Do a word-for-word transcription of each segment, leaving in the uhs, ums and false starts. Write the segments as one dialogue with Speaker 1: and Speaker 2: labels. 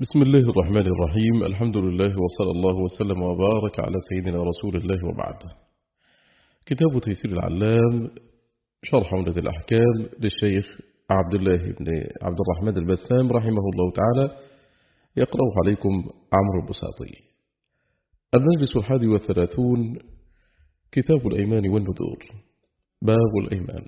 Speaker 1: بسم الله الرحمن الرحيم. الحمد لله وصلى الله وسلم وبارك على سيدنا رسول الله وبعد. كتاب تيسير العلام شرح عمدة الأحكام للشيخ عبد الله بن عبد الرحمن البسام رحمه الله تعالى، يقرأ عليكم عمرو البساطي. المجلس الحادي والثلاثون، كتاب الأيمان والنذور. باب الأيمان.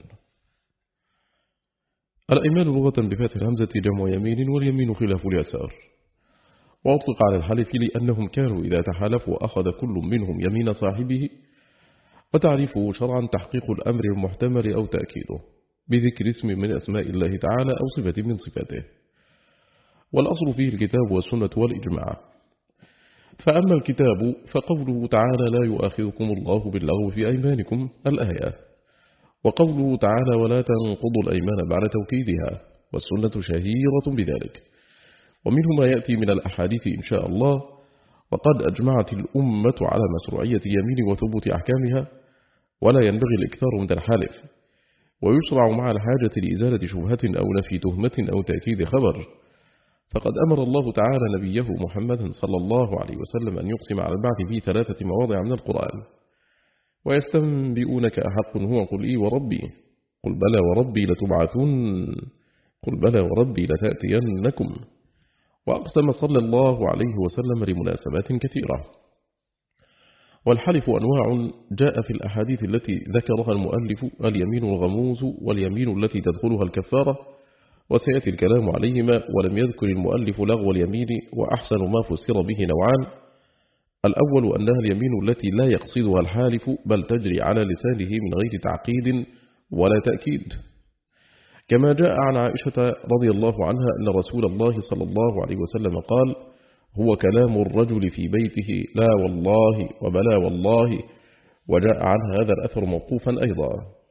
Speaker 1: الأيمان لغة بفتح الهمزة جمع يمين، واليمين خلاف اليسار، وأطلق على الحلف لأنهم كانوا إذا تحالفوا أخذ كل منهم يمين صاحبه، وتعريفه شرعا تحقيق الأمر المحتمل أو تأكيده بذكر اسم من أسماء الله تعالى أو صفة من صفاته، والأصل فيه الكتاب والسنة والإجماع. فأما الكتاب فقوله تعالى لا يؤاخذكم الله باللغو في أيمانكم الآية، وقوله تعالى ولا تنقضوا الأيمان بعد توكيدها، والسنة شهيرة بذلك. ومنه ما يأتي من الأحاديث إن شاء الله. وقد أجمعت الأمة على مشروعية يمين وثبوت أحكامها، ولا ينبغي الإكثار من الحلف، ويشرع مع الحاجة لإزالة شبهة أو نفي تهمة أو تأكيد خبر. فقد أمر الله تعالى نبيه محمد صلى الله عليه وسلم أن يقسم على البعث في ثلاثة مواضع من القرآن. ويستنبئونك أحق هو قل إي وربي، قل بلى وربي لتبعثن، قل بلى وربي لتأتينكم. وأقسم صلى الله عليه وسلم لمناسبات كثيرة. والحلف أنواع جاء في الأحاديث التي ذكرها المؤلف اليمين الغموس واليمين التي تدخلها الكفارة، وسيأتي الكلام عليهما. ولم يذكر المؤلف لغو اليمين، وأحسن ما فسر به نوعان: الأول أنها اليمين التي لا يقصدها الحالف بل تجري على لسانه من غير تعقيد ولا تأكيد، كما جاء عن عائشة رضي الله عنها أن رسول الله صلى الله عليه وسلم قال هو كلام الرجل في بيته لا والله وبلا والله. وجاء عن هذا الأثر موقوفا أيضا.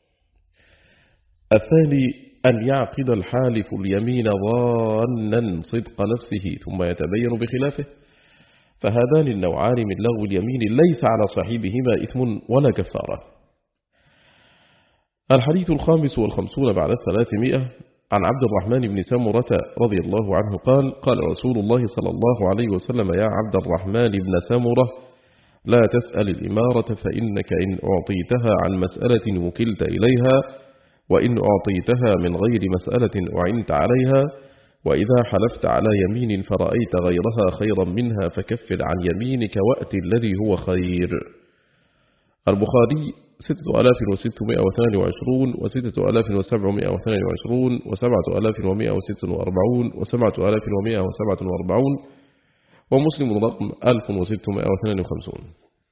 Speaker 1: الثاني أن يعقد الحالف اليمين ظانا صدق نفسه ثم يتبين بخلافه، فهذان النوعان من لغو اليمين ليس على صاحبهما إثم ولا كفارة. الحديث الخامس والخمسون بعد الثلاثمائة، عن عبد الرحمن بن سمرة رضي الله عنه قال قال رسول الله صلى الله عليه وسلم يا عبد الرحمن بن سمرة لا تسأل الإمارة، فإنك إن أعطيتها عن مسألة وكلت إليها، وإن أعطيتها من غير مسألة أعنت عليها، وإذا حلفت على يمين فرأيت غيرها خيرا منها فكفر عن يمينك وأت الذي هو خير. البخاري ستة آلاف وستمائة واثنان وعشرون وستة آلاف وسبعمائة واثنان وعشرون وسبعة آلاف ومائة وست وأربعون وسبعة آلاف ومائة وسبعة وأربعون، ومسلم رقم ألف وستمائة واثنان وخمسين.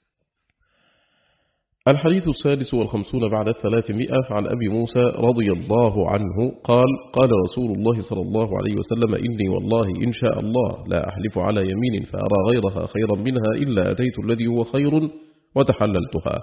Speaker 1: الحديث السادس والخمسون بعد الثلاثمائة، عن أبي موسى رضي الله عنه قال قال رسول الله صلى الله عليه وسلم إني والله إن شاء الله لا أحلف على يمين فأرى غيرها خيرا منها إلا أتيت الذي هو خير وتحللتها.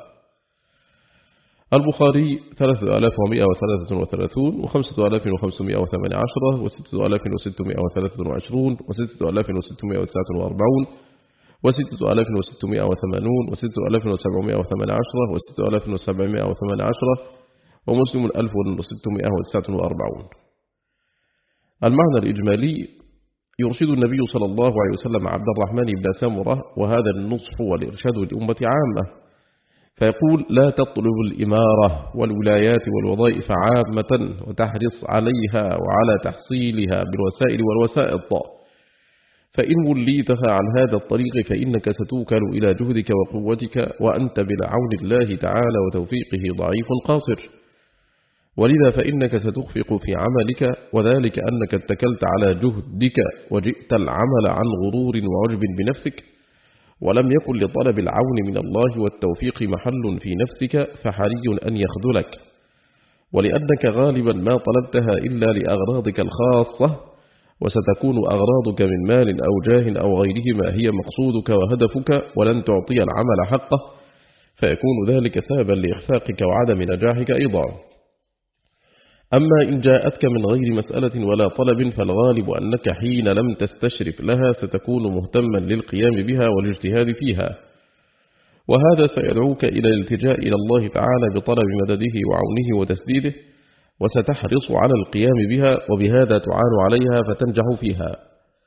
Speaker 1: البخاري ثلاثة آلاف ومائة وثلاثة وثلاثون وخمسة آلاف وخمسمائة وثمان عشر وستة آلاف وستمائة وثلاثة وعشرون وستة آلاف وستمائة وتسعة وأربعون وستة آلاف وستمائة وثمانون وستة آلاف وسبعمائة وثمان عشر وستة آلاف وسبعمائة وثمان عشر ومسلم ألف وستمائة وتسعة وأربعون. المعنى الإجمالي: يرشد النبي صلى الله عليه وسلم عبد الرحمن بن سمرة، وهذا النصح والإرشاد للأمة عامة، فيقول لا تطلب الإمارة والولايات والوظائف عامة وتحرص عليها وعلى تحصيلها بالوسائل والوسائط، فإن وليتها عن هذا الطريق فإنك ستوكل إلى جهدك وقوتك، وأنت بالعون الله تعالى وتوفيقه ضعيف قاصر. ولذا فإنك ستخفق في عملك، وذلك أنك اتكلت على جهدك وجئت العمل عن غرور وعجب بنفسك، ولم يكن لطلب العون من الله والتوفيق محل في نفسك، فحري أن يخذلك، ولأنك غالبا ما طلبتها إلا لأغراضك الخاصة، وستكون أغراضك من مال أو جاه أو غيرهما هي مقصودك وهدفك، ولن تعطي العمل حقه، فيكون ذلك سببا لإخفاقك وعدم نجاحك أيضا. أما إن جاءتك من غير مسألة ولا طلب، فالغالب أنك حين لم تستشرف لها ستكون مهتما للقيام بها والاجتهاد فيها، وهذا سيدعوك إلى الالتجاء إلى الله تعالى بطلب مدده وعونه وتسديده، وستحرص على القيام بها، وبهذا تعان عليها فتنجح فيها.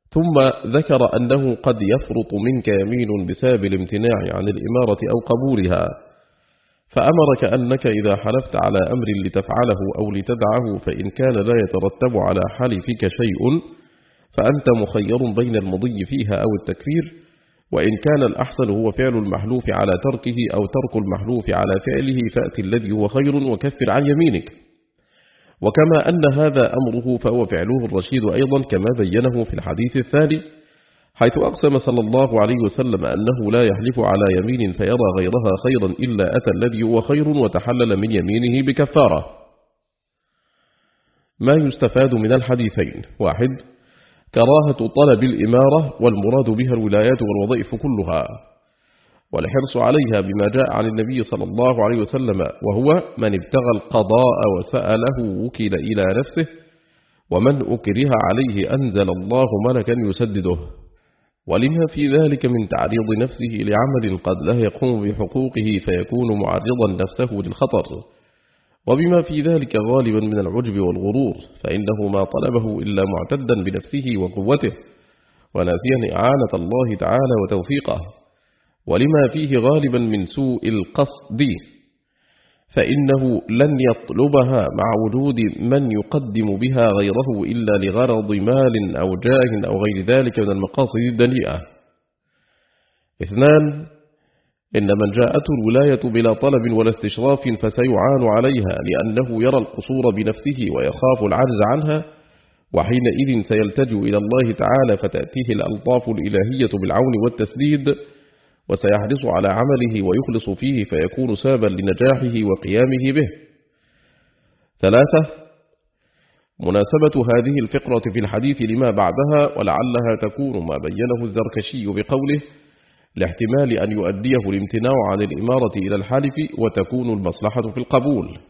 Speaker 1: ثم ذكر أنه قد يفرط منك يمين بسبب الامتناع عن الإمارة أو قبولها، فأمرك أنك إذا حلفت على أمر لتفعله أو لتدعه فإن كان لا يترتب على حلفك شيء فأنت مخير بين المضي فيها أو التكفير، وإن كان الأحسن هو فعل المحلوف على تركه أو ترك المحلوف على فعله فأتي الذي هو خير وكفر عن يمينك. وكما أن هذا أمره فهو فعله الرشيد أيضا كما بينه في الحديث الثاني، حيث أقسم صلى الله عليه وسلم أنه لا يحلف على يمين فيرى غيرها خيرا إلا أتى الذي هو خير وتحلل من يمينه بكفارة. ما يستفاد من الحديثين: واحد، كراهة طلب الإمارة والمراد بها الولايات والوظائف كلها، والحرص عليها بما جاء عن النبي صلى الله عليه وسلم، وهو من ابتغى القضاء وسأله وكل إلى نفسه، ومن أكره عليه أنزل الله ملكا يسدده، ولما في ذلك من تعريض نفسه لعمل قد لا يقوم بحقوقه فيكون معرضا نفسه للخطر، وبما في ذلك غالبا من العجب والغرور، فإنه ما طلبه إلا معتدا بنفسه وقوته وناسيا إعانة الله تعالى وتوفيقه، ولما فيه غالبا من سوء القصد، فإنه لن يطلبها مع وجود من يقدم بها غيره إلا لغرض مال أو جاه أو غير ذلك من المقاصد الدنيئة. اثنان، إن من جاءته الولاية بلا طلب ولا استشراف فسيعان عليها لأنه يرى القصور بنفسه ويخاف العجز عنها، وحينئذ سيلتجئ إلى الله تعالى فتأتيه الألطاف الإلهية بالعون والتسديد، وسيحرص على عمله ويخلص فيه فيكون سببا لنجاحه وقيامه به. ثلاثة، مناسبة هذه الفقرة في الحديث لما بعدها، ولعلها تكون ما بينه الزركشي بقوله لاحتمال أن يؤديه الامتناع عن الإمارة إلى الحلف وتكون المصلحة في القبول.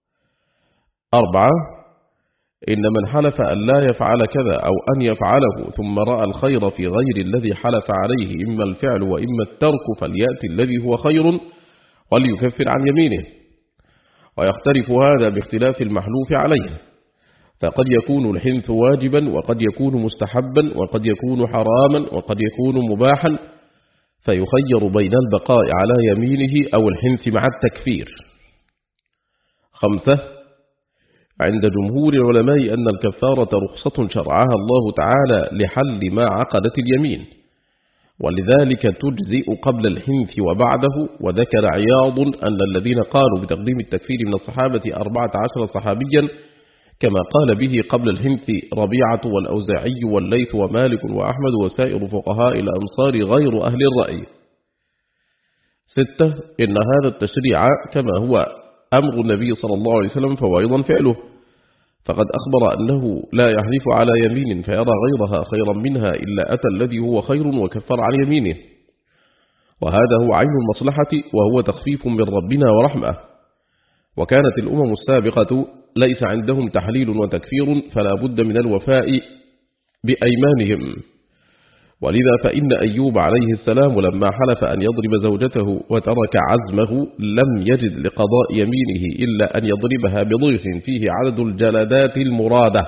Speaker 1: أربعة، إن من حلف أن لا يفعل كذا أو أن يفعله ثم رأى الخير في غير الذي حلف عليه إما الفعل وإما الترك فليأتي الذي هو خير وليكفر عن يمينه. ويختلف هذا باختلاف المحلوف عليه، فقد يكون الحنث واجبا وقد يكون مستحبا وقد يكون حراما وقد يكون مباحا، فيخير بين البقاء على يمينه أو الحنث مع التكفير. خمسة، عند جمهور العلماء أن الكفارة رخصة شرعها الله تعالى لحل ما عقدت اليمين، ولذلك تجزئ قبل الحنث وبعده. وذكر عياض أن الذين قالوا بتقديم التكفير من الصحابة أربعة عشر صحابيا كما قال به قبل الحنث ربيعة والأوزاعي والليث ومالك وأحمد وسائر فقهاء الأمصار غير أهل الرأي. ستة، إن هذا التشريع كما هو أمر النبي صلى الله عليه وسلم فهو أيضا فعله، فقد أخبر أنه لا يحلف على يمين فيرى غيرها خيرا منها إلا أتى الذي هو خير وكفر عن يمينه، وهذا هو عين المصلحة وهو تخفيف من ربنا ورحمة. وكانت الأمم السابقة ليس عندهم تحليل وتكفير فلا بد من الوفاء بأيمانهم، ولذا فإن أيوب عليه السلام لما حلف أن يضرب زوجته وترك عزمه لم يجد لقضاء يمينه إلا أن يضربها بضيف فيه عدد الجلدات المرادة.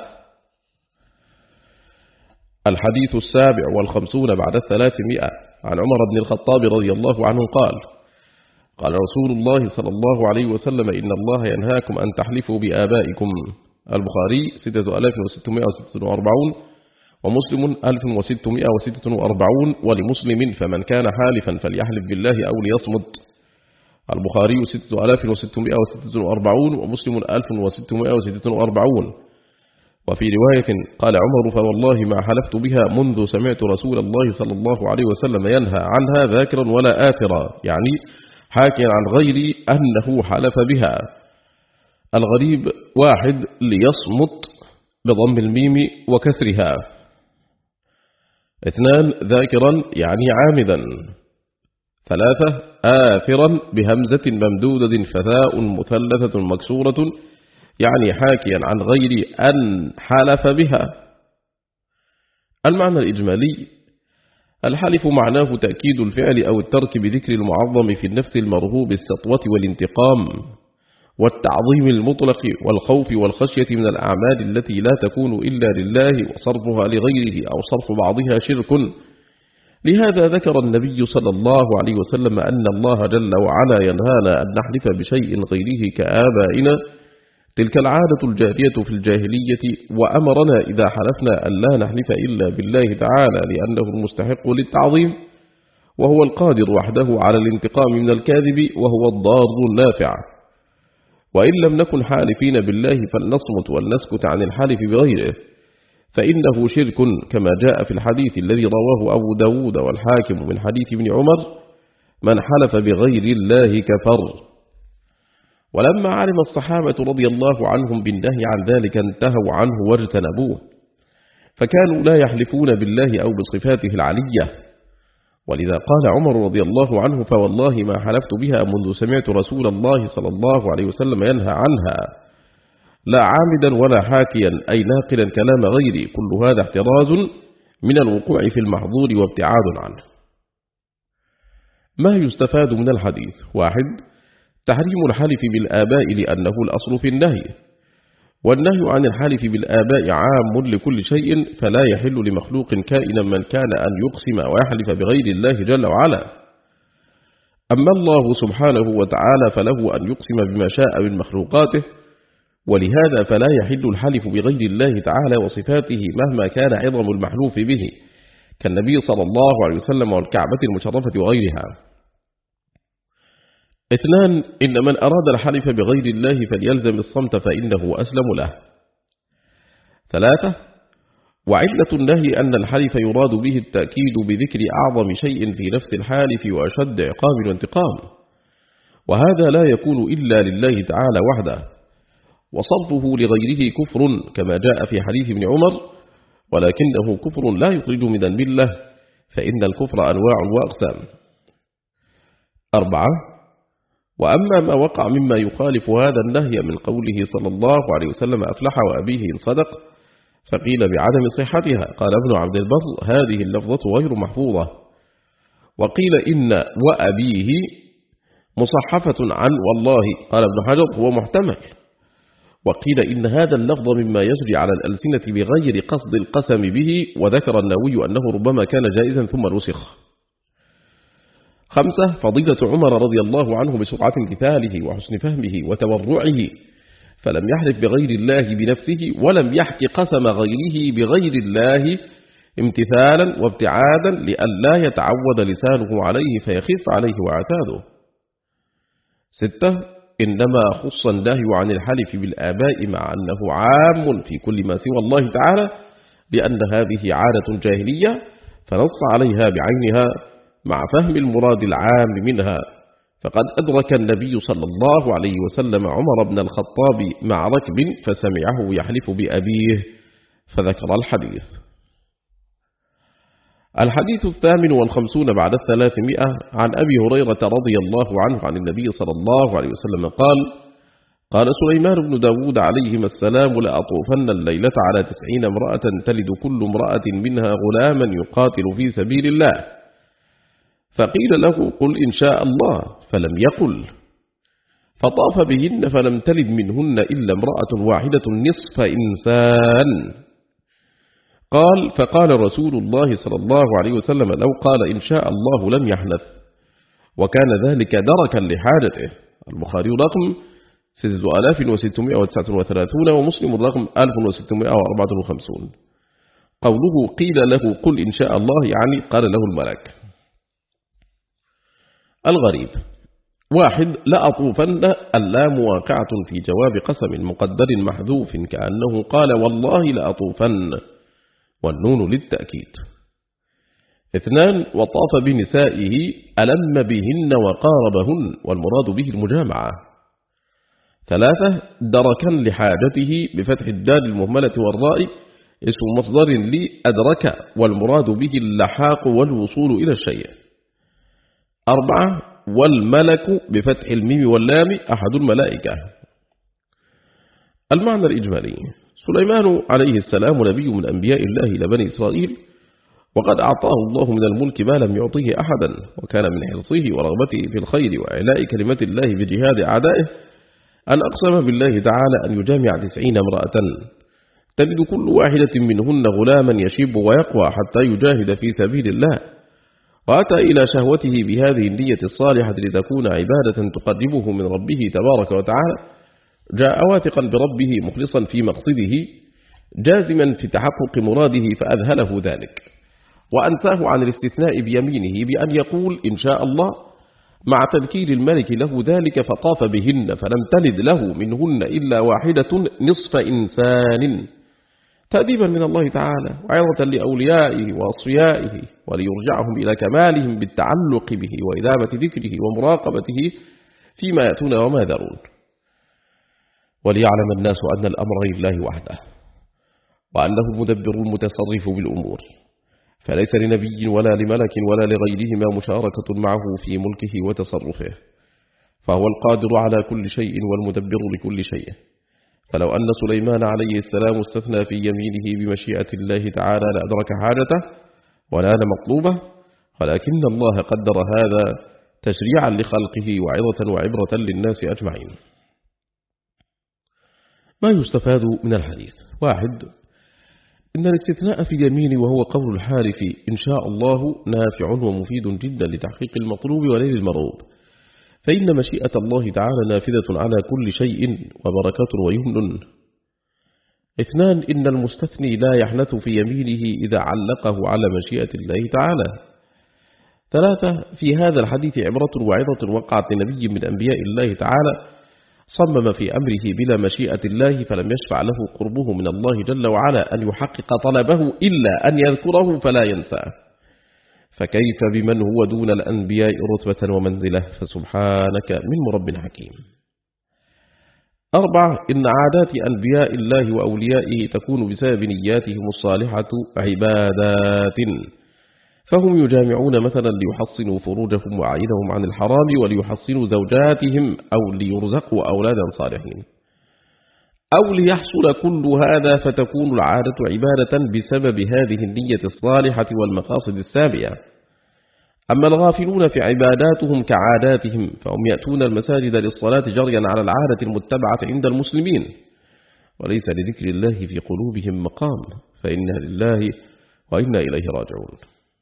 Speaker 1: الحديث السابع والخمسون بعد الثلاثمائة عن عمر بن الخطاب رضي الله عنه قال قال رسول الله صلى الله عليه وسلم إن الله ينهاكم أن تحلفوا بآبائكم. البخاري ستة آلاف وستمائة وستة وأربعين ومسلم ألف وستمائة وستة وأربعين، ولمسلم فمن كان حالفا فليحلف بالله أو ليصمت. البخاري ستة آلاف وستمائة وستة وأربعين ومسلم ألف وستمائة وستة وأربعين. وفي رواية قال عمر فوالله ما حلفت بها منذ سمعت رسول الله صلى الله عليه وسلم ينهى عنها ذاكرا ولا آثرا، يعني حاكيا عن غيري أنه حلف بها. الغريب واحد ليصمت بضم الميم وكسرها. اثنان ذاكرا يعني عامدا. ثلاثة آثرا بهمزة ممدودة فثاء مثلثة مكسورة يعني حاكيا عن غير أن حلف بها. المعنى الإجمالي: الحلف معناه تأكيد الفعل أو الترك بذكر المعظم في النفس المرهوب السطوة والانتقام، والتعظيم المطلق والخوف والخشية من الأعمال التي لا تكون إلا لله وصرفها لغيره أو صرف بعضها شرك. لهذا ذكر النبي صلى الله عليه وسلم أن الله جل وعلا ينهانا أن نحلف بشيء غيره كآبائنا، تلك العادة الجارية في الجاهلية، وأمرنا إذا حلفنا أن لا نحلف إلا بالله تعالى لأنه المستحق للتعظيم، وهو القادر وحده على الانتقام من الكاذب، وهو الضار النافع. وإن لم نكن حالفين بالله فلنصمت ولنسكت عن الحلف بغيره، فإنه شرك كما جاء في الحديث الذي رواه أبو داود والحاكم من حديث ابن عمر: من حلف بغير الله كفر. ولما علم الصحابة رضي الله عنهم بالنهي عن ذلك انتهوا عنه واجتنبوه، فكانوا لا يحلفون بالله أو بصفاته العلية. ولذا قال عمر رضي الله عنه: فوالله ما حلفت بها منذ سمعت رسول الله صلى الله عليه وسلم ينهى عنها، لا عامدا ولا حاكيا أي ناقلا كلام غيري. كل هذا احتراز من الوقوع في المحظور وابتعاد عنه. ما يستفاد من الحديث: واحد، تحريم الحلف بالآباء لأنه الأصل في النهي، والنهي عن الحلف بالآباء عام لكل شيء، فلا يحل لمخلوق كائنا من كان أن يقسم ويحلف بغير الله جل وعلا. أما الله سبحانه وتعالى فله أن يقسم بما شاء من مخلوقاته، ولهذا فلا يحل الحلف بغير الله تعالى وصفاته مهما كان عظم المحلوف به، كالنبي صلى الله عليه وسلم والكعبة المشرفة وغيرها. اثنان، إن من أراد الحلف بغير الله فليلزم الصمت فإنه أسلم له. ثلاثة، وعلة النهي أن الحلف يراد به التأكيد بذكر أعظم شيء في نفس الحالف وأشد عقاب وانتقام، وهذا لا يكون إلا لله تعالى وحده، وصرفه لغيره كفر كما جاء في حديث ابن عمر: ولكنه كفر لا يخرج من الملة، فإن الكفر أنواع وأقسام. أربعة، وأما ما وقع مما يخالف هذا النهي من قوله صلى الله عليه وسلم: أفلح وأبيه إن صدق، فقيل بعدم صحتها. قال ابن عبد البر: هذه اللفظة غير محفوظة. وقيل إن وأبيه مصحفة عن والله. قال ابن حجر: هو محتمل. وقيل إن هذا اللفظ مما يجري على الألسنة بغير قصد القسم به، وذكر النووي أنه ربما كان جائزا ثم نسخ. خمسة، فضيلة عمر رضي الله عنه بسرعة امتثاله وحسن فهمه وتورعه، فلم يحلف بغير الله بنفسه، ولم يحك قسم غيره بغير الله امتثالا وابتعادا لئلا يتعود لسانه عليه فيخف عليه وعتاده. ستة، إنما خص النهي عن الحلف بالآباء مع أنه عام في كل ما سوى الله تعالى، لأن هذه عادة جاهلية فنص عليها بعينها مع فهم المراد العام منها. فقد أدرك النبي صلى الله عليه وسلم عمر بن الخطاب مع ركب فسمعه يحلف بأبيه فذكر الحديث. الحديث الثامن والخمسون بعد الثلاثمائة عن أبي هريرة رضي الله عنه عن النبي صلى الله عليه وسلم قال: قال سليمان بن داود عليهما السلام: لأطوفن الليلة على تسعين امرأة تلد كل امرأة منها غلاما يقاتل في سبيل الله. فقيل له: قل إن شاء الله، فلم يقل، فطاف بهن فلم تلد منهن إلا امرأة واحدة نصف إنسان. قال: فقال رسول الله صلى الله عليه وسلم: لو قال إن شاء الله لم يحنث، وكان ذلك دركا لحاجته. البخاري رقم ستة آلاف وستمائة وتسعة وثلاثين ومسلم رقم ألف وستمائة وأربعة وخمسين. قوله قيل له قل إن شاء الله يعني قال له الملك. الغريب: واحد، لأطوفن اللام واقعة في جواب قسم مقدر محذوف كأنه قال والله لأطوفن، والنون للتأكيد. اثنان، وطاف بنسائه ألم بهن وقاربهن، والمراد به المجامعة. ثلاثة، دركا لحاجته بفتح الدال المهملة والراء اسم مصدر لأدرك، والمراد به اللحاق والوصول إلى الشيء. أربعة، والملك بفتح الميم واللام أحد الملائكة. المعنى الإجمالي: سليمان عليه السلام نبي من أنبياء الله إلى بني إسرائيل، وقد أعطاه الله من الملك ما لم يعطيه أحدا، وكان من حرصه ورغبته في الخير وإعلاء كلمة الله بجهاد أعدائه أن أقسم بالله تعالى أن يجامع تسعين امرأة تجد كل واحدة منهن غلاما يشيب ويقوى حتى يجاهد في سبيل الله، وأتى إلى شهوته بهذه النية الصالحة لتكون عبادة تقربه من ربه تبارك وتعالى، جاء واثقا بربه مخلصا في مقصده جازما في تحقق مراده فأذهله ذلك، وأنساه عن الاستثناء بيمينه بأن يقول إن شاء الله مع تذكير الملك له ذلك، فطاف بهن فلم تلد له منهن إلا واحدة نصف إنسان، تأديبا من الله تعالى وعظة لأوليائه وأصفيائه وليرجعهم إلى كمالهم بالتعلق به وإدامة ذكره ومراقبته فيما يأتون وما يذرون، وليعلم الناس أن الأمر لله وحده وأنه المدبر المتصرف بالأمور، فليس لنبي ولا لملك ولا لغيرهما مشاركة معه في ملكه وتصرفه، فهو القادر على كل شيء والمدبر لكل شيء. فلو أن سليمان عليه السلام استثنى في يمينه بمشيئة الله تعالى لأدرك حاجته ونال مطلوبه، ولكن الله قدر هذا تشريعا لخلقه وعظة وعبرة للناس أجمعين. ما يستفاد من الحديث: واحد، إن الاستثناء في اليمين وهو قول الحالف إن شاء الله نافع ومفيد جدا لتحقيق المطلوب وليل المرغوب، فإن مشيئة الله تعالى نافذة على كل شيء وبركة ويمن. اثنان، إن المستثني لا يحنث في يمينه إذا علقه على مشيئة الله تعالى. ثلاثة، في هذا الحديث عبرة وعظة وقعت لنبي من أنبياء الله تعالى صمم في أمره بلا مشيئة الله فلم يشفع له قربه من الله جل وعلا أن يحقق طلبه إلا أن يذكره فلا ينساه، فكيف بمن هو دون الأنبياء رتبة ومنزلة، فسبحانك من مرب حكيم. أربعة، إن عادات أنبياء الله وأوليائه تكون بسبب نياتهم الصالحة عبادات، فهم يجامعون مثلا ليحصنوا فروجهم وعينهم عن الحرام وليحصنوا زوجاتهم أو ليرزقوا أولادا صالحين، أو ليحصل كل هذا فتكون العادة عبادة بسبب هذه النية الصالحة والمقاصد السامية. أما الغافلون في عباداتهم كعاداتهم فهم يأتون المساجد للصلاة جريا على العادة المتبعة عند المسلمين، وليس لذكر الله في قلوبهم مقام، فإنا لله وإنا إليه راجعون.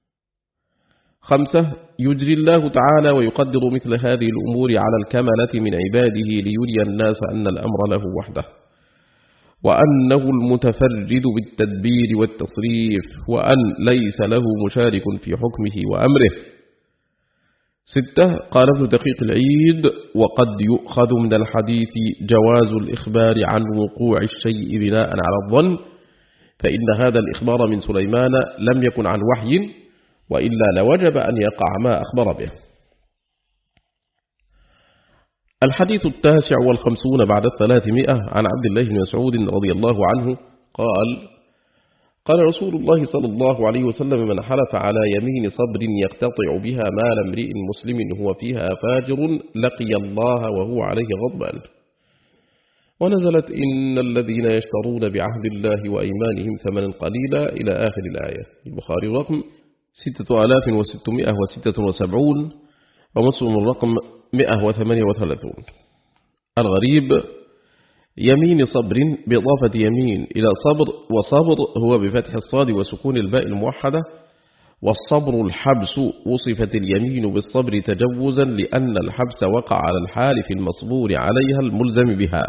Speaker 1: خمسة، يجري الله تعالى ويقدر مثل هذه الأمور على الكملة من عباده ليري الناس أن الأمر له وحده، وأنه المتفرد بالتدبير والتصريف، وأن ليس له مشارك في حكمه وأمره. ستة، قال ابن دقيق العيد: وقد يؤخذ من الحديث جواز الإخبار عن وقوع الشيء بناء على الظن، فإن هذا الإخبار من سليمان لم يكن عن وحي، وإلا لوجب أن يقع ما أخبر به. الحديث التاسع والخمسون بعد الثلاثمائة عن عبد الله بن مسعود رضي الله عنه قال: قال رسول الله صلى الله عليه وسلم: من حلف على يمين صبر يقتطع بها مال امرئ مسلم هو فيها فاجر لقي الله وهو عليه غضبان. ونزلت إن الذين يشترون بعهد الله وأيمانهم ثمنا قليلا إلى آخر الآية. البخاري رقم ستة آلاف وستمائة وستة وسبعون ومسلم الرقم مئة وثمانية وثلاثون. الغريب: يمين صبر بإضافة يمين إلى صبر، وصبر هو بفتح الصاد وسكون الباء الموحدة، والصبر الحبس. وصفت اليمين بالصبر تجوزا لأن الحبس وقع على الحالف المصبور عليها الملزم بها.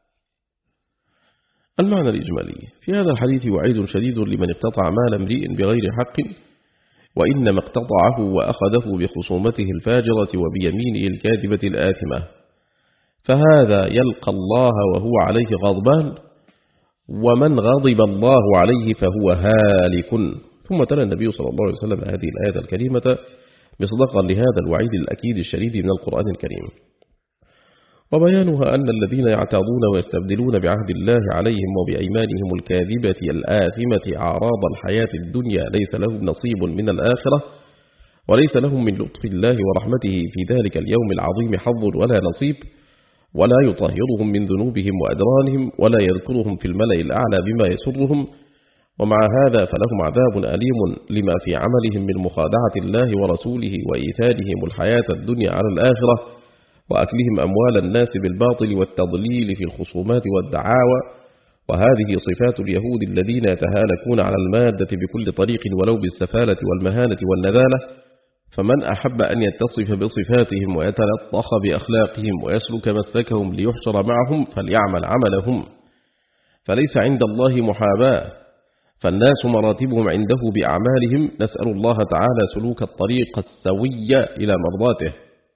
Speaker 1: المعنى الإجمالي في هذا الحديث وعيد شديد لمن اقتطع مال امرئ بغير حق، وإنما اقتطعه وأخذه بخصومته الفاجرة وبيمينه الكاذبة الآثمة، فهذا يلقى الله وهو عليه غضبان، ومن غضب الله عليه فهو هالك. ثم تلا النبي صلى الله عليه وسلم هذه الآية الكريمة مصداقا لهذا الوعيد الأكيد الشديد من القرآن الكريم، وبيانها أن الذين يعتاضون ويستبدلون بعهد الله عليهم وبأيمانهم الكاذبة الآثمة أعراض الحياة الدنيا ليس لهم نصيب من الآخرة، وليس لهم من لطف الله ورحمته في ذلك اليوم العظيم حظ ولا نصيب، ولا يطهرهم من ذنوبهم وأدرانهم، ولا يذكرهم في الملأ الأعلى بما يسرهم. ومع هذا فلهم عذاب أليم لما في عملهم من مخادعة الله ورسوله وإيثارهم الحياة الدنيا على الآخرة، وأكلهم أموال الناس بالباطل والتضليل في الخصومات والدعاوى، وهذه صفات اليهود الذين يتهالكون على المادة بكل طريق ولو بالسفالة والمهانة والنذالة. فمن أحب أن يتصف بصفاتهم ويتلطخ بأخلاقهم ويسلك مسلكهم ليحشر معهم فليعمل عملهم، فليس عند الله محاباة، فالناس مراتبهم عنده بأعمالهم. نسأل الله تعالى سلوك الطريق السوي إلى مرضاته.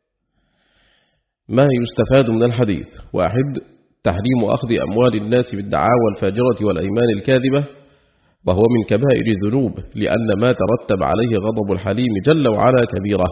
Speaker 1: ما يستفاد من الحديث؟ واحد، تحريم أخذ أموال الناس بالدعاوى الفاجرة والأيمان الكاذبة، وهو من كبائر الذنوب، لأن ما ترتب عليه غضب الحليم جل وعلا كبيرة.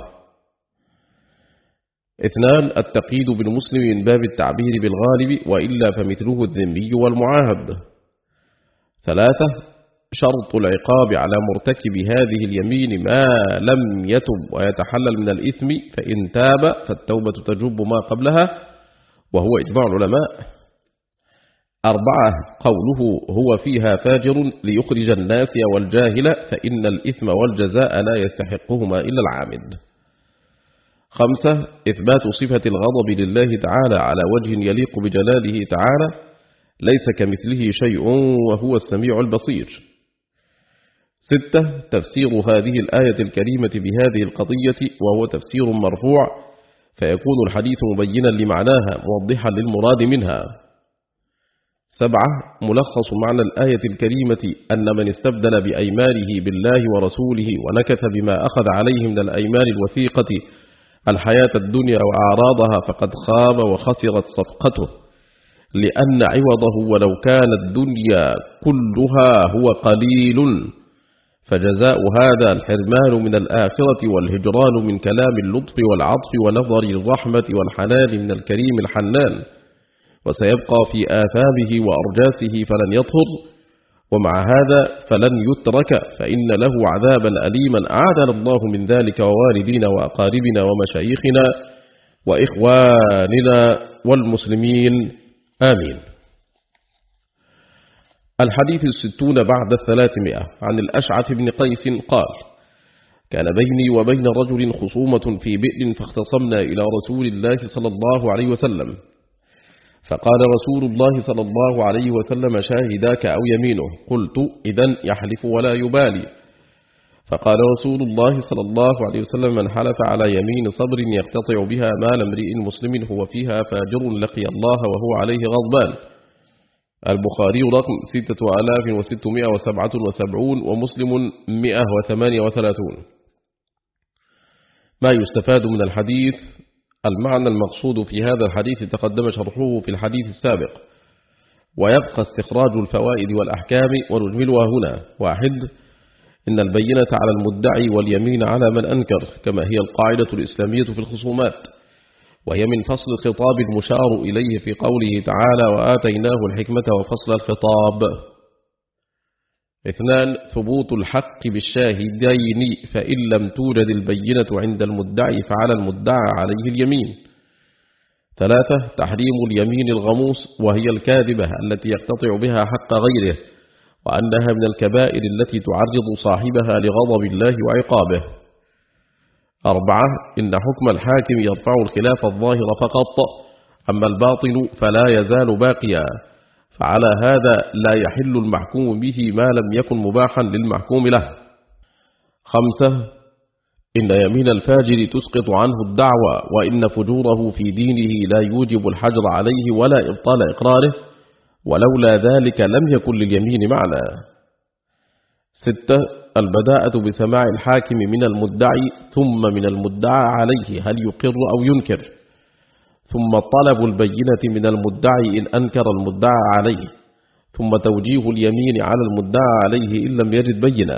Speaker 1: اثنان، التقييد بالمسلم من باب التعبير بالغالب، وإلا فمثله الذمي والمعاهد. ثلاثة، شرط العقاب على مرتكب هذه اليمين ما لم يتب ويتحلل من الإثم، فإن تاب فالتوبة تجب ما قبلها، وهو إجماع العلماء. أربعة، قوله هو فيها فاجر ليخرج الناس والجاهل، فإن الإثم والجزاء لا يستحقهما إلا العامد. خمسة، إثبات صفة الغضب لله تعالى على وجه يليق بجلاله تعالى، ليس كمثله شيء وهو السميع البصير. ستة، تفسير هذه الآية الكريمة بهذه القضية، وهو تفسير مرفوع، فيكون الحديث مبينا لمعناها موضحا للمراد منها. سبعة، ملخص معنى الآية الكريمة أن من استبدل بأيمانه بالله ورسوله ونكث بما أخذ عليه من الأيمان الوثيقة الحياة الدنيا وأعراضها فقد خاب وخسرت صفقته، لأن عوضه ولو كان الدنيا كلها هو قليل، فجزاء هذا الحرمان من الآخرة والهجران من كلام اللطف والعطف ونظر الرحمة والحنان من الكريم الحنان، وسيبقى في آثامه وأرجاسه فلن يطهر، ومع هذا فلن يترك، فإن له عذابا أليما أعاذنا الله من ذلك ووالدينا وأقاربنا ومشايخنا وإخواننا والمسلمين، آمين. الحديث الستون بعد الثلاثمائة. عن الأشعث بن قيس قال: كان بيني وبين رجل خصومة في بئر، فاختصمنا إلى رسول الله صلى الله عليه وسلم، فقال رسول الله صلى الله عليه وسلم: شاهداك أو يمينه؟ قلت: إذن يحلف ولا يبالي. فقال رسول الله صلى الله عليه وسلم: من حلف على يمين صبر يقتطع بها مال امرئ مسلم هو فيها فاجر لقي الله وهو عليه غضبان. البخاري رقم ستة آلاف وستمائة وسبعة وسبعين ومسلم مئة وثمانية وثلاثون. ما يستفاد من الحديث؟ المعنى المقصود في هذا الحديث تقدم شرحه في الحديث السابق، ويبقى استخراج الفوائد والأحكام ونجملها هنا. واحد، إن البينة على المدعي واليمين على من أنكر، كما هي القاعدة الإسلامية في الخصومات، وهي من فصل الخطاب المشار إليه في قوله تعالى: وآتيناه الحكمة وفصل الخطاب. اثنان، ثبوت الحق بالشاهدين، فإن لم توجد البينة عند المدعي فعلى المدعى عليه اليمين. ثلاثة، تحريم اليمين الغموس، وهي الكاذبة التي يقتطع بها حق غيره، وأنها من الكبائر التي تعرض صاحبها لغضب الله وعقابه. أربعة، إن حكم الحاكم يرفع الخلاف الظاهر فقط، أما الباطن فلا يزال باقيا، فعلى هذا لا يحل المحكوم به ما لم يكن مباحا للمحكوم له. خمسة، إن يمين الفاجر تسقط عنه الدعوى، وإن فجوره في دينه لا يوجب الحجر عليه ولا إبطال إقراره، ولولا ذلك لم يكن لليمين معنى. ستة، البداءة بسماع الحاكم من المدعي ثم من المدعى عليه هل يقر أو ينكر، ثم طلب البينة من المدعي إن أنكر المدعى عليه، ثم توجيه اليمين على المدعى عليه إن لم يجد بينة.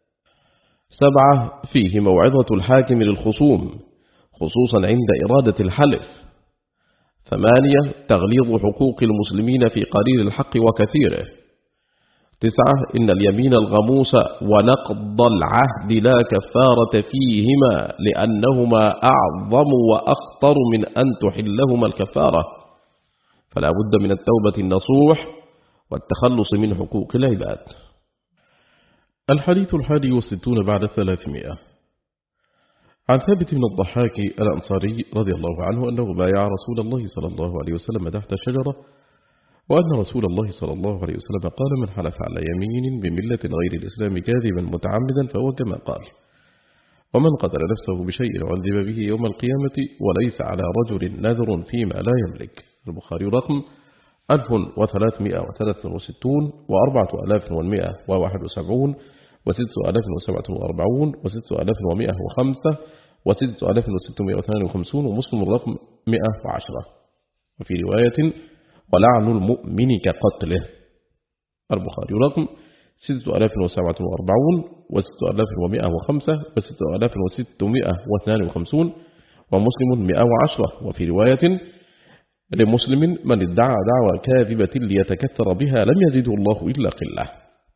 Speaker 1: سبعة، فيه موعظة الحاكم للخصوم خصوصا عند إرادة الحلف. ثمانية، تغليظ حقوق المسلمين في قليل الحق وكثيره. تسعة، إن اليمين الغموس ونقض العهد لا كفارة فيهما، لأنهما أعظم وأخطر من أن تحلهما الكفارة، فلا بد من التوبة النصوح والتخلص من حقوق العباد. الحديث الحادي والستون بعد الثلاثمائة. عن ثابت بن الضحاك الأنصاري رضي الله عنه أنه بايع رسول الله صلى الله عليه وسلم تحت الشجرة، وأن رسول الله صلى الله عليه وسلم قال: من حلف على يمين بملة غير الإسلام كاذبا متعمدا فهو كما قال. ومن قتل نفسه بشيء عذب به يوم القيامة وليس على رجل نذر فيما لا يملك. البخاري رقم ألف وثلاثمائة وثلاثة وستون وأربعة آلاف ومائة وواحد وسبعون وستة آلاف وسبعة وأربعون وستة آلاف ومائة وخمسة وستة آلاف وستمائة واثنان وخمسون. ومسلم الرقم مائة وعشرة. وفي رواية: ولعن المؤمن كقتله. البخاري رقم ستة آلاف وسبعة وأربعون وستة آلاف ومائة وخمسة وستة آلاف وستمائة واثنان وخمسون. ومسلم مائة وعشرة. وفي رواية لمسلم: من ادعى دعوى كاذبة ليتكثر بها لم يزده الله إلا قلة.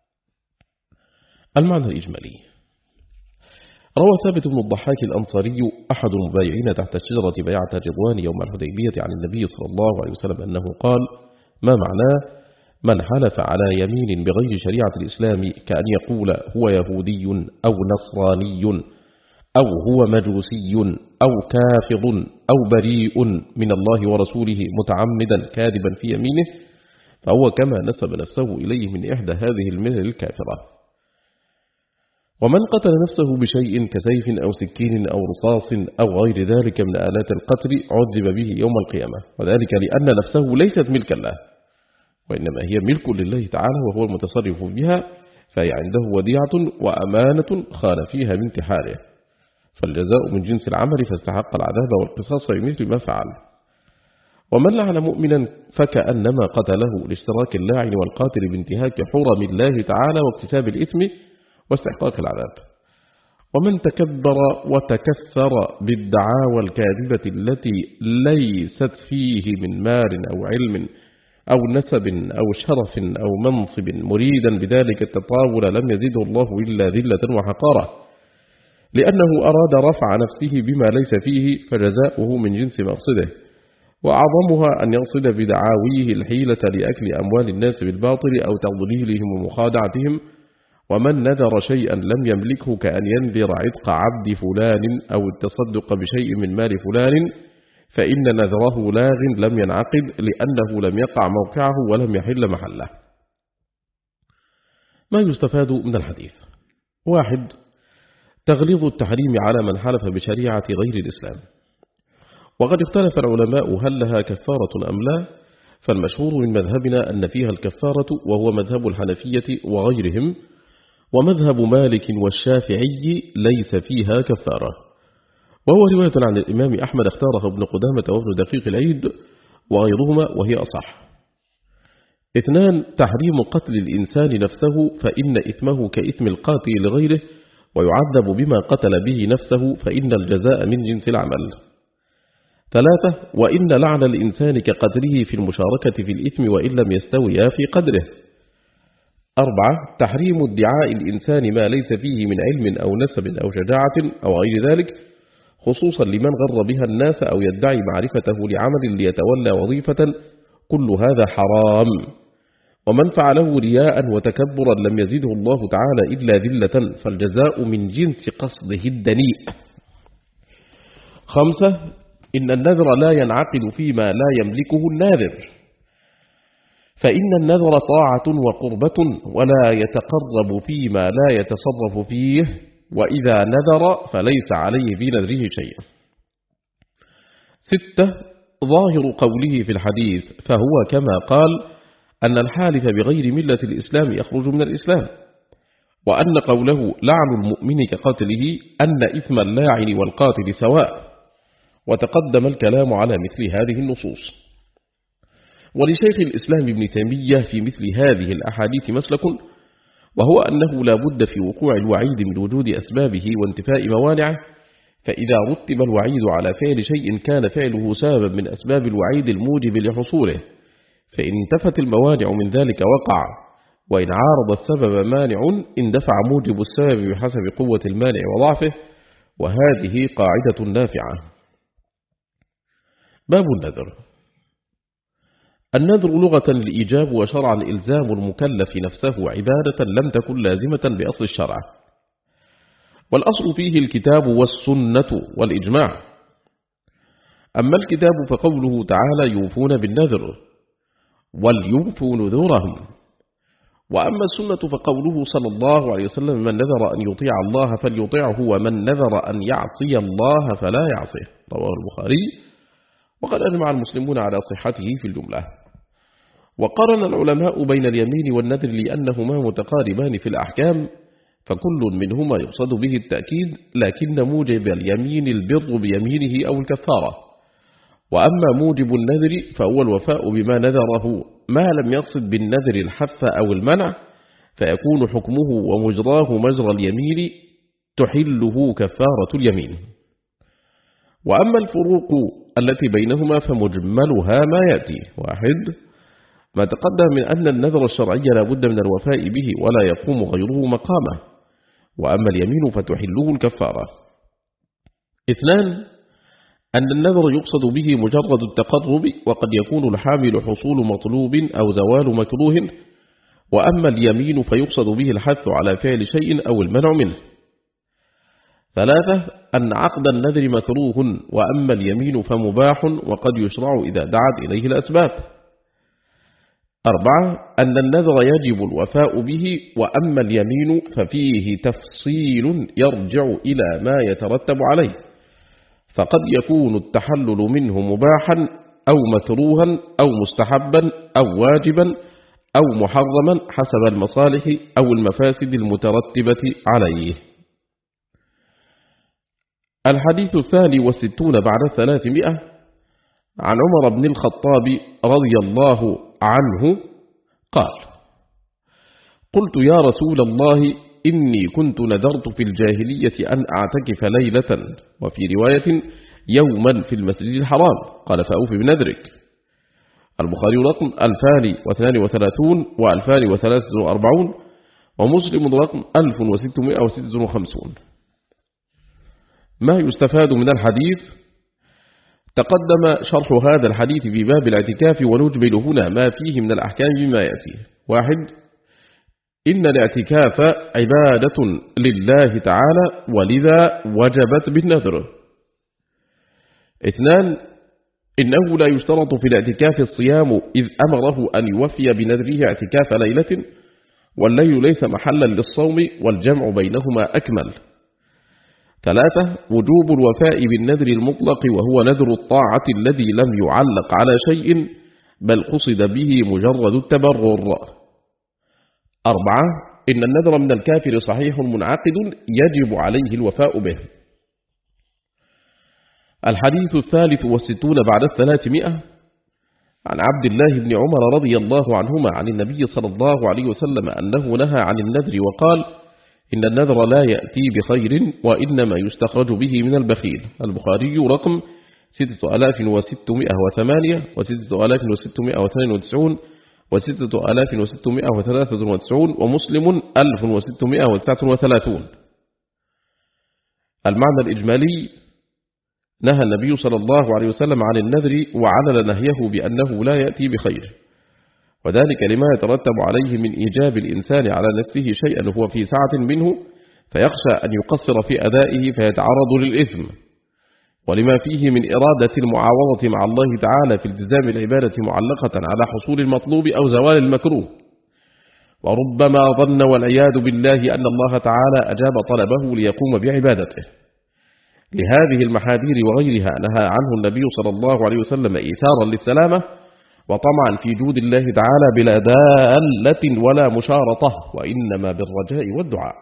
Speaker 1: المعنى الإجمالي: روى ثابت بن الضحاك الأنصاري أحد المبايعين تحت الشجرة بيعة الرضوان يوم الحديبية عن النبي صلى الله عليه وسلم أنه قال: ما معناه: من حلف على يمين بغير شريعة الإسلام كأن يقول هو يهودي أو نصراني أو هو مجوسي أو كافر أو بريء من الله ورسوله متعمدا كاذبا في يمينه، فهو كما نسب نفسه إليه من إحدى هذه الملل الكافرة. ومن قتل نفسه بشيء كسيف أو سكين أو رصاص أو غير ذلك من آلات القتل عذب به يوم القيامة، وذلك لأن نفسه ليست ملكا له، وإنما هي ملك لله تعالى وهو المتصرف بها، فهي عنده وديعة وأمانة خان فيها بانتحاره، فالجزاء من جنس العمل فاستحق العذاب والقصاص بمثل ما فعل. ومن لعن مؤمنا فكأنما قتله لاشتراك اللاعن والقاتل بانتهاك حرم الله تعالى واكتساب الإثم واستحقاق العذاب. ومن تكبر وتكثر بالدعاوى الكاذبة التي ليست فيه من مال أو علم أو نسب أو شرف أو منصب مريدا بذلك التطاول لم يزده الله إلا ذلة وحقارة، لأنه أراد رفع نفسه بما ليس فيه، فجزاؤه من جنس مقصده، وأعظمها أن يقصد بدعاويه الحيلة لأكل أموال الناس بالباطل أو تضليلهم ومخادعتهم. ومن نذر شيئا لم يملكه كأن ينذر عتق عبد فلان أو التصدق بشيء من مال فلان، فإن نذره لاغ لم ينعقد لأنه لم يقع موقعه ولم يحل محله. ما يستفاد من الحديث: واحد، تغليظ التحريم على من حلف بشريعة غير الإسلام. وقد اختلف العلماء هل لها كفارة أم لا، فالمشهور من مذهبنا أن فيها الكفارة، وهو مذهب الحنفية وغيرهم، ومذهب مالك والشافعي ليس فيها كفارة، وهو رواية عن الإمام أحمد اختاره ابن قدامة وابن دقيق العيد وغيرهما وهي أصح. اثنان، تحريم قتل الإنسان نفسه، فإن إثمه كإثم القاتل لغيره، ويعذب بما قتل به نفسه، فإن الجزاء من جنس العمل. ثلاثة، وإن لعن الإنسان كقتله في المشاركة في الإثم وإن لم يستويا في قدره. أربعة، تحريم ادعاء الإنسان ما ليس فيه من علم أو نسب أو شجاعة أو غير ذلك، خصوصا لمن غر بها الناس أو يدعي معرفته لعمل ليتولى وظيفة، كل هذا حرام. ومن فعله رياء وتكبرا لم يزده الله تعالى إلا ذلة، فالجزاء من جنس قصده الدنيء. خمسة، إن النذر لا ينعقد فيما لا يملكه الناذر، فإن النذر طاعة وقربة ولا يتقرب فيما لا يتصرف فيه، وإذا نذر فليس عليه في نذره شيء. ستة، ظاهر قوله في الحديث فهو كما قال أن الحالف بغير ملة الإسلام يخرج من الإسلام، وأن قوله لعن المؤمن كقتله أن إثم اللاعن والقاتل سواء، وتقدم الكلام على مثل هذه النصوص. ولشيخ الإسلام ابن تيمية في مثل هذه الأحاديث مسلك، وهو أنه لا بد في وقوع الوعيد من وجود أسبابه وانتفاء موانعه، فإذا رتب الوعيد على فعل شيء كان فعله سببا من أسباب الوعيد الموجب لحصوله، فإن انتفت الموانع من ذلك وقع، وإن عارض السبب مانع اندفع موجب السبب بحسب قوة المانع وضعفه، وهذه قاعدة نافعة. باب النذر. النذر لغة الإيجاب، وشرعا إلزام المكلف نفسه عبادة لم تكن لازمة بأصل الشرع. والأصل فيه الكتاب والسنة والإجماع. أما الكتاب فقوله تعالى يوفون بالنذر وليوفوا نذورهم. وأما السنة فقوله صلى الله عليه وسلم من نذر أن يطيع الله فليطيعه ومن نذر أن يعصي الله فلا يعصيه، رواه البخاري. وقد أجمع المسلمون على صحته في الجملة. وقارن العلماء بين اليمين والنذر لأنهما متقاربان في الأحكام، فكل منهما يقصد به التأكيد، لكن موجب اليمين البر بيمينه أو الكفارة، وأما موجب النذر فهو الوفاء بما نذره ما لم يقصد بالنذر الحث أو المنع، فيكون حكمه ومجراه مجرى اليمين تحله كفارة اليمين. وأما الفروق التي بينهما فمجملها ما يأتي: واحد، ما تقدم من أن النذر الشرعي لا بد من الوفاء به ولا يقوم غيره مقامه، وأما اليمين فتحله الكفارة. اثنان، أن النذر يقصد به مجرد التقرب، وقد يكون الحامل حصول مطلوب أو زوال مكروه، وأما اليمين فيقصد به الحث على فعل شيء أو المنع منه. ثلاثة، أن عقد النذر مكروه، وأما اليمين فمباح وقد يشرع إذا دعت إليه الأسباب. أربعة، أن النذر يجب الوفاء به، وأما اليمين ففيه تفصيل يرجع إلى ما يترتب عليه، فقد يكون التحلل منه مباحا أو مكروها أو مستحبا أو واجبا أو محرما حسب المصالح أو المفاسد المترتبة عليه. الحديث الثاني والستون بعد الثلاثمائة عن عمر بن الخطاب رضي الله عنه قال: قلت يا رسول الله إني كنت نذرت في الجاهلية أن أعتكف ليلة، وفي رواية يوما في المسجد الحرام، قال فأوف بنذرك. البخاري رقم ألفان واثنان وثلاثون وألفان وثلاثة وأربعون، ومسلم رقم ألف وستمائة وستة وخمسون. ما يستفاد من الحديث؟ تقدم شرح هذا الحديث في باب الاعتكاف، ونجمل هنا ما فيه من الأحكام بما يأتي. واحد، إن الاعتكاف عبادة لله تعالى، ولذا وجبت بالنذر. اثنان، إنه لا يشترط في الاعتكاف الصيام، إذ أمره أن يوفي بنذره اعتكاف ليلة، والليل ليس محلا للصوم، والجمع بينهما أكمل. ثلاثة، وجوب الوفاء بالنذر المطلق، وهو نذر الطاعة الذي لم يعلق على شيء بل قصد به مجرد التبرر. أربعة، إن النذر من الكافر صحيح منعقد يجب عليه الوفاء به. الحديث الثالث والستون بعد الثلاثمائة عن عبد الله بن عمر رضي الله عنهما عن النبي صلى الله عليه وسلم أنه نهى عن النذر وقال: إن النذر لا يأتي بخير، وإنما يستخرج به من البخيل. البخاري رقم ستة آلاف وستمائة وثمانية وستة آلاف وستمائة واثنين وتسعون وستة آلاف وستمائة وثلاثة وتسعون، ومسلم ألف وستمائة وتسعة وثلاثون. المعنى الإجمالي: نهى النبي صلى الله عليه وسلم عن النذر، وعلل نهيه بأنه لا يأتي بخير، وذلك لما يترتب عليه من إيجاب الإنسان على نفسه شيئا هو في سعة منه، فيخشى أن يقصر في أدائه فيتعرض للإثم، ولما فيه من إرادة المعاوضة مع الله تعالى في التزام العبادة معلقة على حصول المطلوب أو زوال المكروه. وربما ظن والعياذ بالله أن الله تعالى أجاب طلبه ليقوم بعبادته. لهذه المحاذير وغيرها نهى عنه النبي صلى الله عليه وسلم إيثارا للسلامة وطمعا في جود الله تعالى بلا دالة ولا مشارطة، وإنما بالرجاء والدعاء.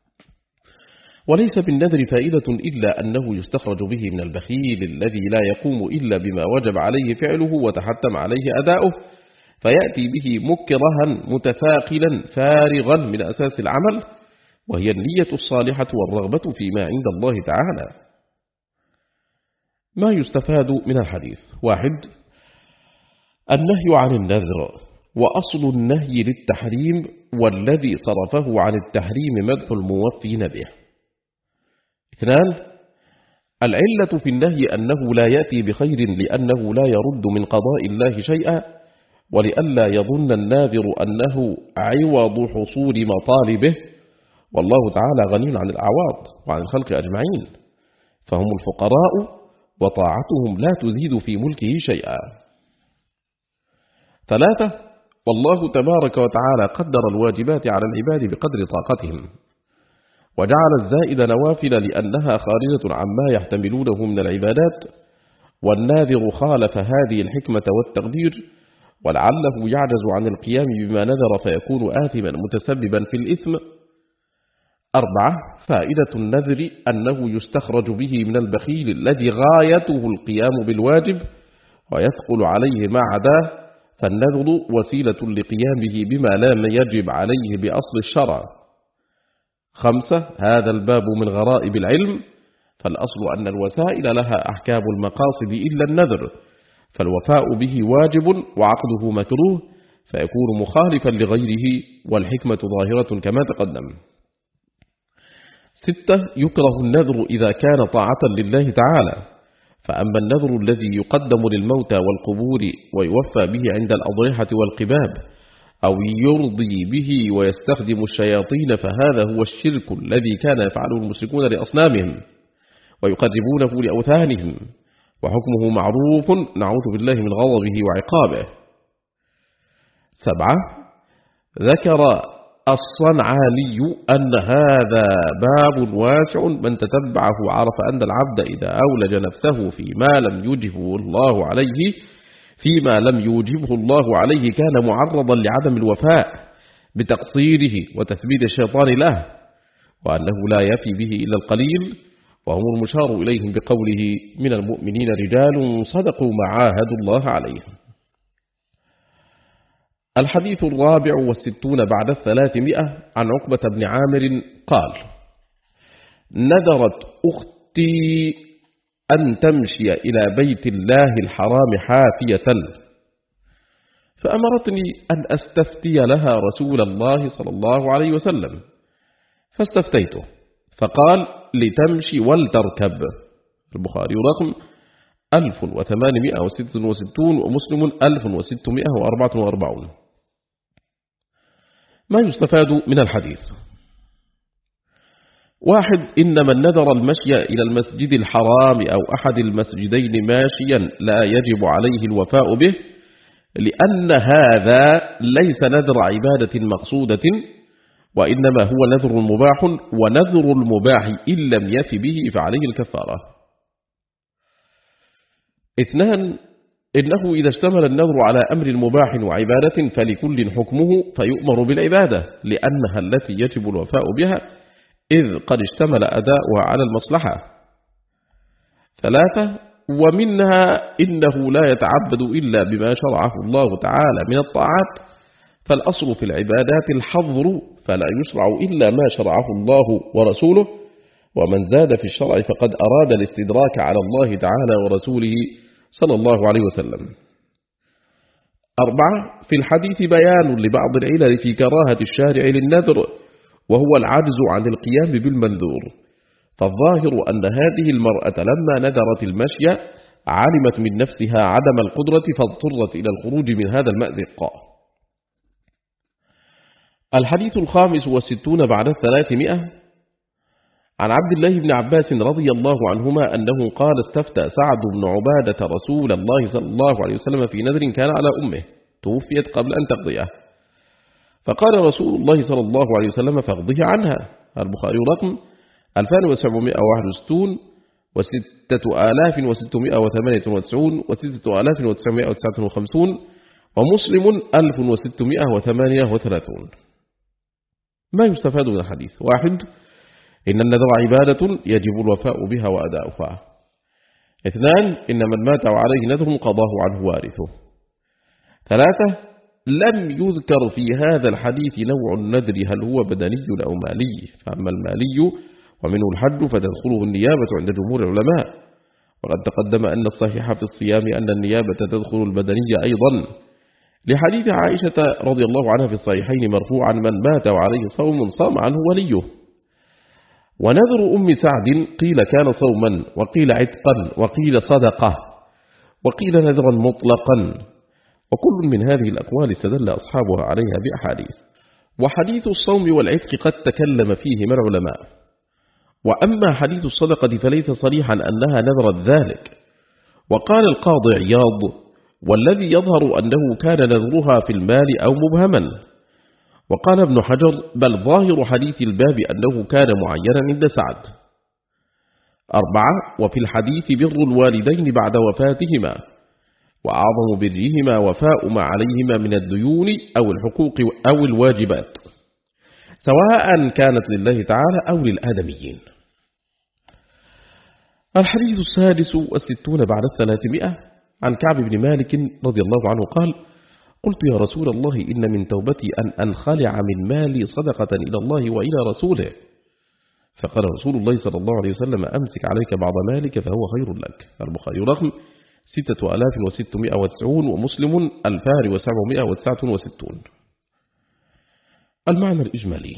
Speaker 1: وليس بالنذر فائدة إلا أنه يستخرج به من البخيل الذي لا يقوم إلا بما وجب عليه فعله وتحتم عليه أداؤه، فيأتي به مكرها متثاقلا فارغا من أساس العمل، وهي النية الصالحة والرغبة فيما عند الله تعالى. ما يستفاد من الحديث: واحد، النهي عن النذر، وأصل النهي للتحريم، والذي صرفه عن التحريم مدح الموفين به. اثنان، العلة في النهي أنه لا يأتي بخير لأنه لا يرد من قضاء الله شيئا، ولئلا يظن الناذر أنه عوض حصول مطالبه، والله تعالى غني عن الأعواض وعن الخلق أجمعين، فهم الفقراء وطاعتهم لا تزيد في ملكه شيئا. ثلاثة: والله تبارك وتعالى قدر الواجبات على العباد بقدر طاقتهم، وجعل الزائد نوافل لأنها خارجة عما يحتملونه من العبادات، والناذر خالف هذه الحكمة والتقدير ولعله يعجز عن القيام بما نذر فيكون آثما متسببا في الإثم. أربعة: فائدة النذر أنه يستخرج به من البخيل الذي غايته القيام بالواجب ويثقل عليه ما عداه، فالنذر وسيلة لقيامه بما لم يجب عليه بأصل الشرع. خمسة: هذا الباب من غرائب العلم، فالأصل أن الوسائل لها أحكام المقاصد إلا النذر، فالوفاء به واجب وعقده مكروه فيكون مخالفا لغيره، والحكمة ظاهرة كما تقدم. ستة: يكره النذر إذا كان طاعة لله تعالى، فأما النذر الذي يقدم للموتى والقبور ويوفى به عند الأضرحة والقباب أو يرضي به ويستخدم الشياطين فهذا هو الشرك الذي كان يفعله المشركون لأصنامهم ويقربونه لأوثانهم، وحكمه معروف، نعوذ بالله من غضبه وعقابه. سبعة: ذكر الصنعاني أن هذا باب واسع من تتبعه عرف أن العبد إذا أولج نفسه فيما لم يوجبه الله عليه فيما لم يوجبه الله عليه كان معرضا لعدم الوفاء بتقصيره وتثبيت الشيطان له، وأنه لا يفي به إلا القليل، وهم المشار إليهم بقوله من المؤمنين رجال صدقوا ما عاهدوا الله عليه. الحديث الرابع والستون بعد الثلاثمائة عن عقبة بن عامر قال: نذرت أختي أن تمشي إلى بيت الله الحرام حافية، فأمرتني أن أستفتي لها رسول الله صلى الله عليه وسلم، فاستفتيته فقال: لتمشي ولتركب. البخاري رقم ألف وثمانمائة وستة وستون ومسلم ألف وستمائة وأربعة وأربعين. ما يستفاد من الحديث: واحد: إن من نذر المشي إلى المسجد الحرام أو أحد المسجدين ماشيا لا يجب عليه الوفاء به، لأن هذا ليس نذر عبادة مقصودة، وإنما هو نذر مباح، ونذر المباح إن لم يف به فعليه الكفارة. اثنان: إنه إذا اشتمل النذر على أمر مباح وعبادة فلكل حكمه فيؤمر بالعبادة لأنها التي يجب الوفاء بها، إذ قد اشتمل أداؤها على المصلحة. ثلاثة: ومنها إنه لا يتعبد إلا بما شرعه الله تعالى من الطاعات، فالأصل في العبادات الحظر، فلا يشرع إلا ما شرعه الله ورسوله، ومن زاد في الشرع فقد أراد الاستدراك على الله تعالى ورسوله صلى الله عليه وسلم. أربعة: في الحديث بيان لبعض العلل في كراهة الشارع للنذر، وهو العجز عن القيام بالمنذور، فالظاهر أن هذه المرأة لما نذرت المشي علمت من نفسها عدم القدرة فاضطرت إلى الخروج من هذا المأزق. الحديث الخامس والستون بعد الثلاثمائة عن عبد الله بن عباس رضي الله عنهما أنه قال: استفتى سعد بن عبادة رسول الله صلى الله عليه وسلم في نذر كان على أمه توفيت قبل أن تقضيه، فقال رسول الله صلى الله عليه وسلم: فاقضه عنها. البخاري رقم ألفين وسبعمائة وواحد وستين وستة آلاف وستمائة وثمانية وتسعين وستة آلاف وتسعمائة وتسعة وخمسين ومسلم ألف وستمائة وثمانية وثلاثين. ما يستفاد من الحديث: واحد: إن النذر عبادة يجب الوفاء بها وأداؤها. اثنان: إن من مات وعليه نذر قضاه عنه وارثه. ثلاثة: لم يذكر في هذا الحديث نوع النذر هل هو بدني أو مالي، فأما المالي ومنه الحج فتدخله النيابة عند جمهور العلماء، وقد تقدم أن الصحيح في الصيام أن النيابة تدخل البدني أيضا، لحديث عائشة رضي الله عنها في الصحيحين مرفوعا: من مات وعليه صوم صام عنه وليه. ونذر أم سعد قيل كان صوما، وقيل عتقا، وقيل صدقة، وقيل نذرا مطلقا، وكل من هذه الأقوال استدل أصحابها عليها بأحاديث. وحديث الصوم والعتق قد تكلم فيهما العلماء، وأما حديث الصدقة فليس صريحا أنها نذرت ذلك. وقال القاضي عياض: والذي يظهر أنه كان نذرها في المال أو مبهما. وقال ابن حجر: بل ظاهر حديث الباب أنه كان معينا عند سعد. أربعة: وفي الحديث بر الوالدين بعد وفاتهما، وأعظم برهما وفاء ما عليهما من الديون أو الحقوق أو الواجبات، سواء كانت لله تعالى أو للآدميين. الحديث السادس والستون بعد الثلاثمائة عن كعب بن مالك رضي الله عنه قال: قلت يا رسول الله إن من توبتي أن أنخلع من مالي صدقة إلى الله وإلى رسوله، فقال رسول الله صلى الله عليه وسلم: أمسك عليك بعض مالك فهو خير لك. البخاري رقم ستة آلاف وستمائة وتسعون ومسلم ألفان وسبعمائة وتسعة وستون. المعنى الإجمالي: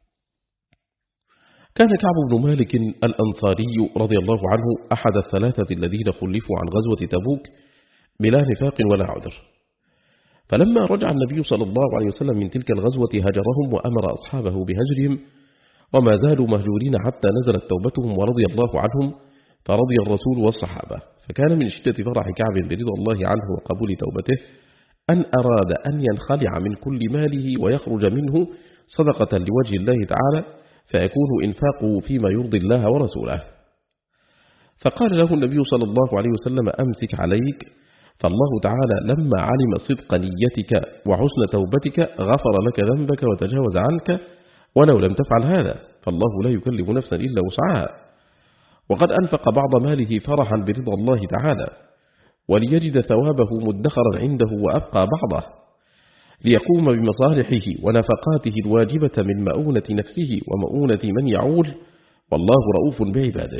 Speaker 1: كان كعب بن مالك الأنصاري رضي الله عنه أحد الثلاثة الذين خلفوا عن غزوة تبوك بلا نفاق ولا عذر، فلما رجع النبي صلى الله عليه وسلم من تلك الغزوة هجرهم وأمر أصحابه بهجرهم، وما زالوا مهجورين حتى نزلت توبتهم ورضي الله عنهم، فرضي الرسول والصحابة. فكان من شدة فرح كعب برضا الله عنه وقبول توبته أن أراد أن ينخلع من كل ماله ويخرج منه صدقة لوجه الله تعالى، فيكون إنفاقه فيما يرضي الله ورسوله. فقال له النبي صلى الله عليه وسلم: أمسك عليك، فالله تعالى لما علم صدق نيتك وحسن توبتك غفر لك ذنبك وتجاوز عنك، ولو لم تفعل هذا فالله لا يكلف نفسا إلا وسعها. وقد أنفق بعض ماله فرحا برضا الله تعالى، وليجد ثوابه مدخرا عنده، وأبقى بعضه ليقوم بمصالحه ونفقاته الواجبة من مؤونة نفسه ومؤونة من يعول، والله رؤوف بعباده.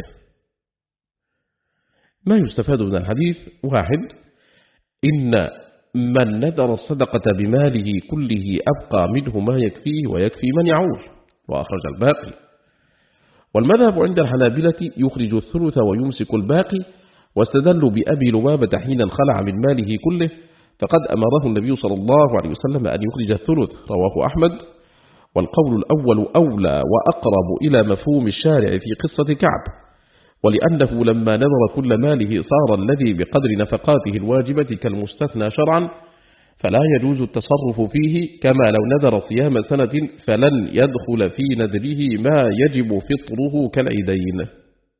Speaker 1: ما يستفاد من الحديث: واحد: إن من نذر الصدقة بماله كله أبقى منه ما يكفيه ويكفي من يعول، وأخرج الباقي. والمذهب عند الحنابلة يخرج الثلث ويمسك الباقي، واستدلوا بأبي لبابة حين انخلع من ماله كله، فقد أمره النبي صلى الله عليه وسلم أن يخرج الثلث، رواه أحمد. والقول الأول أولى وأقرب إلى مفهوم الشارع في قصة كعب، ولأنه لما نذر كل ماله صار الذي بقدر نفقاته الواجبة كالمستثنى شرعا، فلا يجوز التصرف فيه، كما لو نذر صيام سنة فلن يدخل في نذره ما يجب فطره كالعيدين.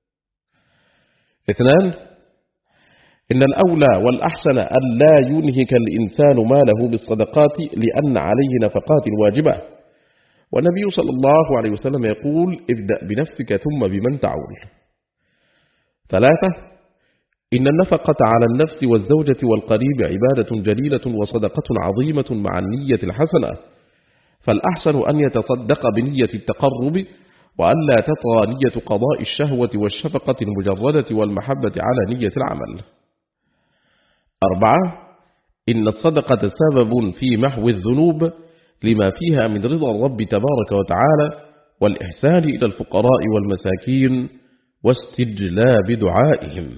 Speaker 1: اثنان: إن الأولى والأحسن أن لا ينهك الإنسان ماله بالصدقات، لأن عليه نفقات واجبة، والنبي صلى الله عليه وسلم يقول: ابدأ بنفسك ثم بمن تعول. ثلاثة: إن النفقة على النفس والزوجة والقريب عبادة جليلة وصدقة عظيمة مع النية الحسنة، فالأحسن أن يتصدق بنية التقرب، وألا تطغى نية قضاء الشهوة والشفقة المجردة والمحبة على نية العمل. أربعة: إن الصدقة سبب في محو الذنوب، لما فيها من رضا الرب تبارك وتعالى والإحسان إلى الفقراء والمساكين واستجلاب دعائهم.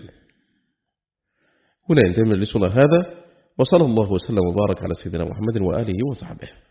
Speaker 1: هنا ينتهي مجلسنا هذا، وصلى الله وسلم وبارك على سيدنا محمد وآله وصحبه.